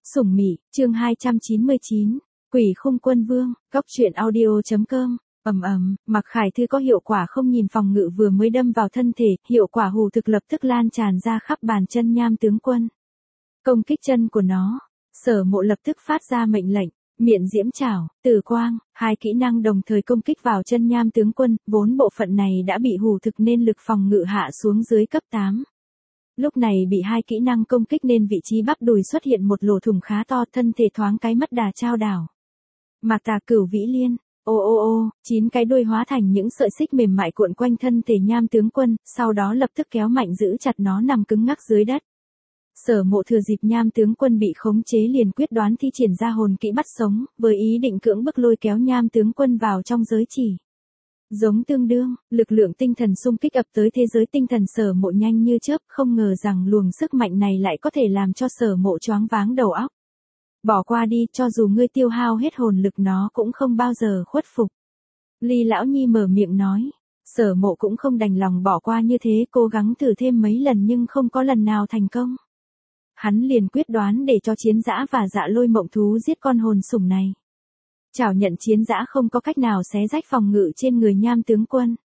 Sủng Mị, chương 299, Quỷ Khung Quân Vương, Cóc truyện audio.com. Mặc Khải Thư có hiệu quả không nhìn phòng ngự vừa mới đâm vào thân thể, hiệu quả hù thực lập tức lan tràn ra khắp bàn chân Nham tướng quân. Công kích chân của nó, Sở Mộ lập tức phát ra mệnh lệnh, miệng diễm trảo, tử quang, hai kỹ năng đồng thời công kích vào chân Nham tướng quân, vốn bộ phận này đã bị hù thực nên lực phòng ngự hạ xuống dưới cấp 8. Lúc này bị hai kỹ năng công kích nên vị trí bắp đùi xuất hiện một lỗ thủng khá to, thân thể thoáng cái mất đà chao đảo. Mạc Tà Cửu Vĩ Liên, 9 cái đuôi hóa thành những sợi xích mềm mại cuộn quanh thân thể Nham tướng quân, sau đó lập tức kéo mạnh giữ chặt nó nằm cứng ngắc dưới đất. Sở Mộ thừa dịp Nham tướng quân bị khống chế liền quyết đoán thi triển ra hồn kỹ bắt sống, với ý định cưỡng bức lôi kéo Nham tướng quân vào trong giới chỉ. Giống tương đương, lực lượng tinh thần xung kích ập tới thế giới tinh thần Sở Mộ nhanh như chớp, không ngờ rằng luồng sức mạnh này lại có thể làm cho Sở Mộ choáng váng đầu óc. Bỏ qua đi, cho dù ngươi tiêu hao hết hồn lực nó cũng không bao giờ khuất phục. Ly Lão Nhi mở miệng nói. Sở Mộ cũng không đành lòng bỏ qua như thế, cố gắng thử thêm mấy lần nhưng không có lần nào thành công. Hắn liền quyết đoán để cho Chiến Dã và Dạ Lôi Mộng Thú giết con hồn sủng này. Chảo nhận Chiến Dã không có cách nào xé rách phòng ngự trên người Nham tướng quân.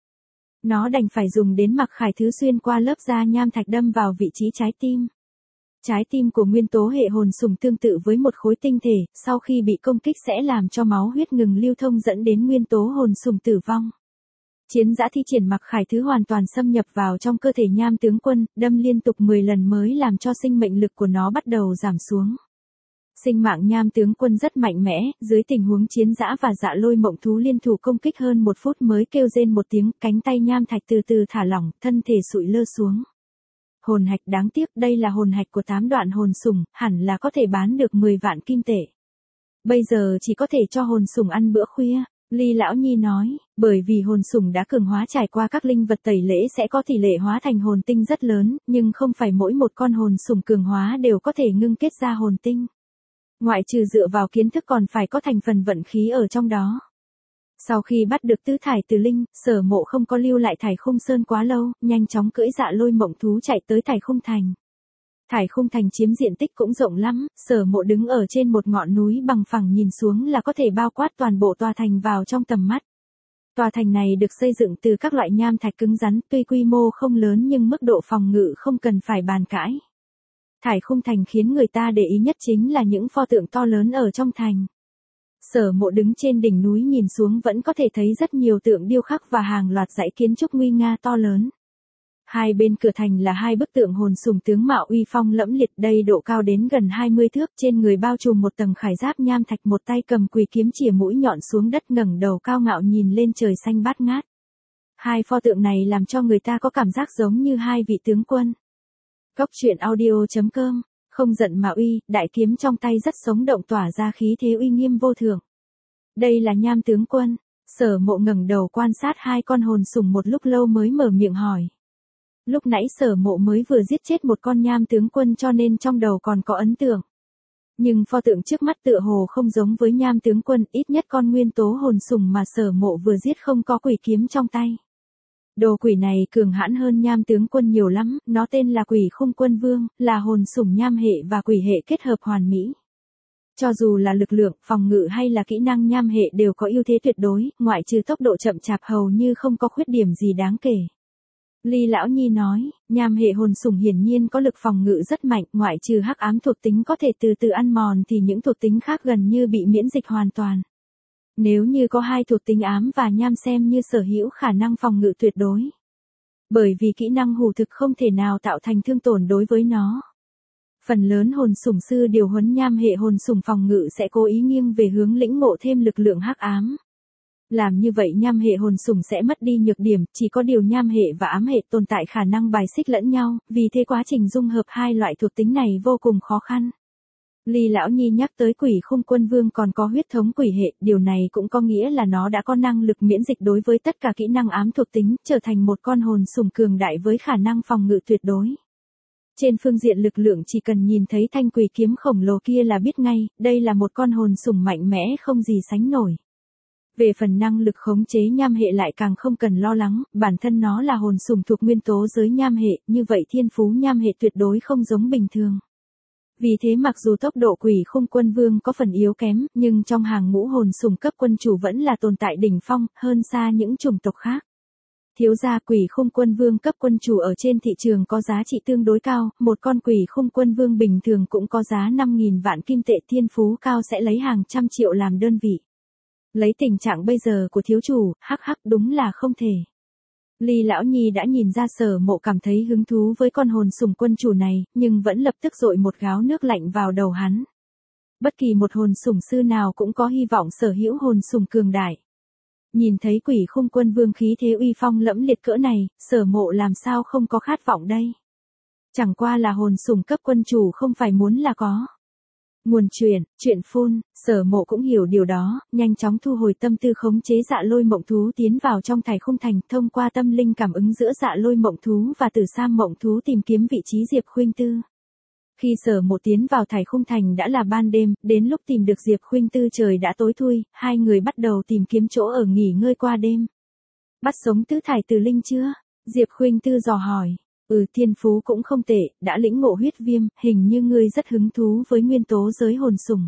Nó đành phải dùng đến Mặc Khải Thứ xuyên qua lớp da nham thạch đâm vào vị trí trái tim. Trái tim của nguyên tố hệ hồn sủng tương tự với một khối tinh thể, sau khi bị công kích sẽ làm cho máu huyết ngừng lưu thông dẫn đến nguyên tố hồn sủng tử vong. Chiến Dã thi triển Mặc Khải Thứ hoàn toàn xâm nhập vào trong cơ thể Nham tướng quân, đâm liên tục 10 lần mới làm cho sinh mệnh lực của nó bắt đầu giảm xuống. Sinh mạng Nham tướng quân rất mạnh mẽ, dưới tình huống Chiến Dã và Dạ Lôi Mộng Thú liên thủ công kích hơn 1 phút mới kêu rên một tiếng, cánh tay nham thạch từ từ thả lỏng, thân thể sụi lơ xuống. Hồn hạch, đáng tiếc, đây là hồn hạch của 8 đoạn hồn sủng, hẳn là có thể bán được 10 vạn kim tệ. Bây giờ chỉ có thể cho hồn sủng ăn bữa khuya, Ly Lão Nhi nói, bởi vì hồn sủng đã cường hóa trải qua các linh vật tẩy lễ sẽ có tỷ lệ hóa thành hồn tinh rất lớn, nhưng không phải mỗi một con hồn sủng cường hóa đều có thể ngưng kết ra hồn tinh. Ngoại trừ dựa vào kiến thức còn phải có thành phần vận khí ở trong đó. Sau khi bắt được tứ thải từ linh, Sở Mộ không có lưu lại Thải Khung Sơn quá lâu, nhanh chóng cưỡi Dạ Lôi Mộng Thú chạy tới Thải Khung Thành. Thải Khung Thành chiếm diện tích cũng rộng lắm, Sở Mộ đứng ở trên một ngọn núi bằng phẳng nhìn xuống là có thể bao quát toàn bộ tòa thành vào trong tầm mắt. Tòa thành này được xây dựng từ các loại nham thạch cứng rắn, tuy quy mô không lớn nhưng mức độ phòng ngự không cần phải bàn cãi. Thải Khung Thành khiến người ta để ý nhất chính là những pho tượng to lớn ở trong thành. Sở Mộ đứng trên đỉnh núi nhìn xuống vẫn có thể thấy rất nhiều tượng điêu khắc và hàng loạt dãy kiến trúc nguy nga to lớn. Hai bên cửa thành là hai bức tượng hồn sủng tướng mạo uy phong lẫm liệt, đây độ cao đến gần 20 thước, trên người bao trùm một tầng khải giáp nham thạch, một tay cầm quỳ kiếm chìa mũi nhọn xuống đất, ngẩng đầu cao ngạo nhìn lên trời xanh bát ngát. Hai pho tượng này làm cho người ta có cảm giác giống như hai vị tướng quân. Cóc truyện audio.com. Không giận mà uy, đại kiếm trong tay rất sống động tỏa ra khí thế uy nghiêm vô thượng. Đây là Nham tướng quân. Sở Mộ ngẩng đầu quan sát hai con hồn sủng một lúc lâu mới mở miệng hỏi. Lúc nãy Sở Mộ mới vừa giết chết một con Nham tướng quân cho nên trong đầu còn có ấn tượng. Nhưng pho tượng trước mắt tựa hồ không giống với Nham tướng quân, ít nhất con nguyên tố hồn sủng mà Sở Mộ vừa giết không có quỷ kiếm trong tay. Đồ quỷ này cường hãn hơn Nham tướng quân nhiều lắm, nó tên là Quỷ Khung Quân Vương, là hồn sủng nham hệ và quỷ hệ kết hợp hoàn mỹ. Cho dù là lực lượng, phòng ngự hay là kỹ năng nham hệ đều có ưu thế tuyệt đối, ngoại trừ tốc độ chậm chạp hầu như không có khuyết điểm gì đáng kể. Ly Lão Nhi nói, nham hệ hồn sủng hiển nhiên có lực phòng ngự rất mạnh, ngoại trừ hắc ám thuộc tính có thể từ từ ăn mòn thì những thuộc tính khác gần như bị miễn dịch hoàn toàn. Nếu như có hai thuộc tính ám và nham xem như sở hữu khả năng phòng ngự tuyệt đối. Bởi vì kỹ năng hù thực không thể nào tạo thành thương tổn đối với nó. Phần lớn hồn sủng sư điều huấn nham hệ hồn sủng phòng ngự sẽ cố ý nghiêng về hướng lĩnh ngộ thêm lực lượng hắc ám. Làm như vậy nham hệ hồn sủng sẽ mất đi nhược điểm, chỉ có điều nham hệ và ám hệ tồn tại khả năng bài xích lẫn nhau, vì thế quá trình dung hợp hai loại thuộc tính này vô cùng khó khăn. Ly Lão Nhi nhắc tới Quỷ Khung Quân Vương còn có huyết thống quỷ hệ, điều này cũng có nghĩa là nó đã có năng lực miễn dịch đối với tất cả kỹ năng ám thuộc tính, trở thành một con hồn sủng cường đại với khả năng phòng ngự tuyệt đối. Trên phương diện lực lượng chỉ cần nhìn thấy thanh quỷ kiếm khổng lồ kia là biết ngay, đây là một con hồn sủng mạnh mẽ không gì sánh nổi. Về phần năng lực khống chế nham hệ lại càng không cần lo lắng, bản thân nó là hồn sủng thuộc nguyên tố giới nham hệ, như vậy thiên phú nham hệ tuyệt đối không giống bình thường. Vì thế mặc dù tốc độ Quỷ Khung Quân Vương có phần yếu kém, nhưng trong hàng ngũ hồn sủng cấp quân chủ vẫn là tồn tại đỉnh phong, hơn xa những chủng tộc khác. Thiếu gia Quỷ Khung Quân Vương cấp quân chủ ở trên thị trường có giá trị tương đối cao, một con Quỷ Khung Quân Vương bình thường cũng có giá 5.000 vạn kim tệ, thiên phú cao sẽ lấy hàng trăm triệu làm đơn vị. Lấy tình trạng bây giờ của thiếu chủ, hắc hắc đúng là không thể. Ly Lão Nhi đã nhìn ra Sở Mộ cảm thấy hứng thú với con hồn sủng quân chủ này, nhưng vẫn lập tức dội một gáo nước lạnh vào đầu hắn. Bất kỳ một hồn sủng sư nào cũng có hy vọng sở hữu hồn sủng cường đại. Nhìn thấy Quỷ Khung Quân Vương khí thế uy phong lẫm liệt cỡ này, Sở Mộ làm sao không có khát vọng đây. Chẳng qua là hồn sủng cấp quân chủ không phải muốn là có. Nguồn chuyện phun, Sở Mộ cũng hiểu điều đó, nhanh chóng thu hồi tâm tư khống chế Dạ Lôi Mộng Thú tiến vào trong Thải Khung Thành, thông qua tâm linh cảm ứng giữa Dạ Lôi Mộng Thú và Tử Sam Mộng Thú tìm kiếm vị trí Diệp Khuynh Tư. Khi Sở Mộ tiến vào Thải Khung Thành đã là ban đêm, đến lúc tìm được Diệp Khuynh Tư trời đã tối thui, hai người bắt đầu tìm kiếm chỗ ở nghỉ ngơi qua đêm. Bắt sống tứ thải tử linh chưa? Diệp Khuynh Tư dò hỏi. Thiên phú cũng không tệ, đã lĩnh ngộ huyết viêm, hình như ngươi rất hứng thú với nguyên tố giới hồn sủng.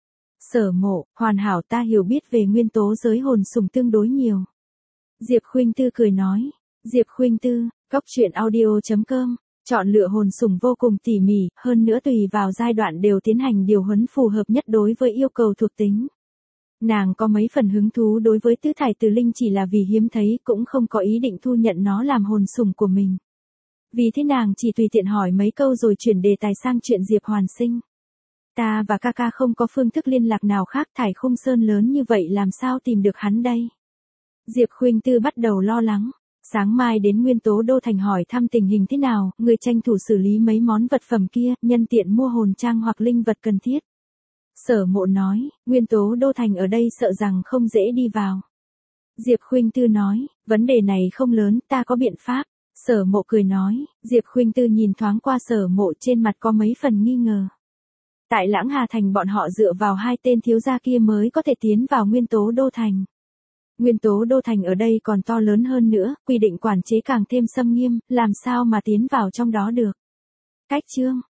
Sở Mộ, hoàn hảo, ta hiểu biết về nguyên tố giới hồn sủng tương đối nhiều. Diệp Khuynh Tư cười nói. Diệp Khuynh Tư, coctruyện.audio.com, chọn lựa hồn sủng vô cùng tỉ mỉ, hơn nữa tùy vào giai đoạn đều tiến hành điều huấn phù hợp nhất đối với yêu cầu thuộc tính. Nàng có mấy phần hứng thú đối với tứ thải tử linh chỉ là vì hiếm thấy, cũng không có ý định thu nhận nó làm hồn sủng của mình. Vì thế nàng chỉ tùy tiện hỏi mấy câu rồi chuyển đề tài sang chuyện Diệp Hoàn Sinh. Ta và ca ca không có phương thức liên lạc nào khác, Thải Khung Sơn lớn như vậy làm sao tìm được hắn đây? Diệp Khuynh Tư bắt đầu lo lắng. Sáng mai đến Nguyên Tố Đô Thành hỏi thăm tình hình thế nào, người tranh thủ xử lý mấy món vật phẩm kia, nhân tiện mua hồn trang hoặc linh vật cần thiết. Sở Mộ nói, Nguyên Tố Đô Thành ở đây sợ rằng không dễ đi vào. Diệp Khuynh Tư nói, vấn đề này không lớn, ta có biện pháp. Sở Mộ cười nói, Diệp Khuynh Tư nhìn thoáng qua Sở Mộ trên mặt có mấy phần nghi ngờ. Tại Lãng Hà Thành bọn họ dựa vào hai tên thiếu gia kia mới có thể tiến vào Nguyên Tố Đô Thành. Nguyên Tố Đô Thành ở đây còn to lớn hơn nữa, quy định quản chế càng thêm xâm nghiêm, làm sao mà tiến vào trong đó được. Cách chương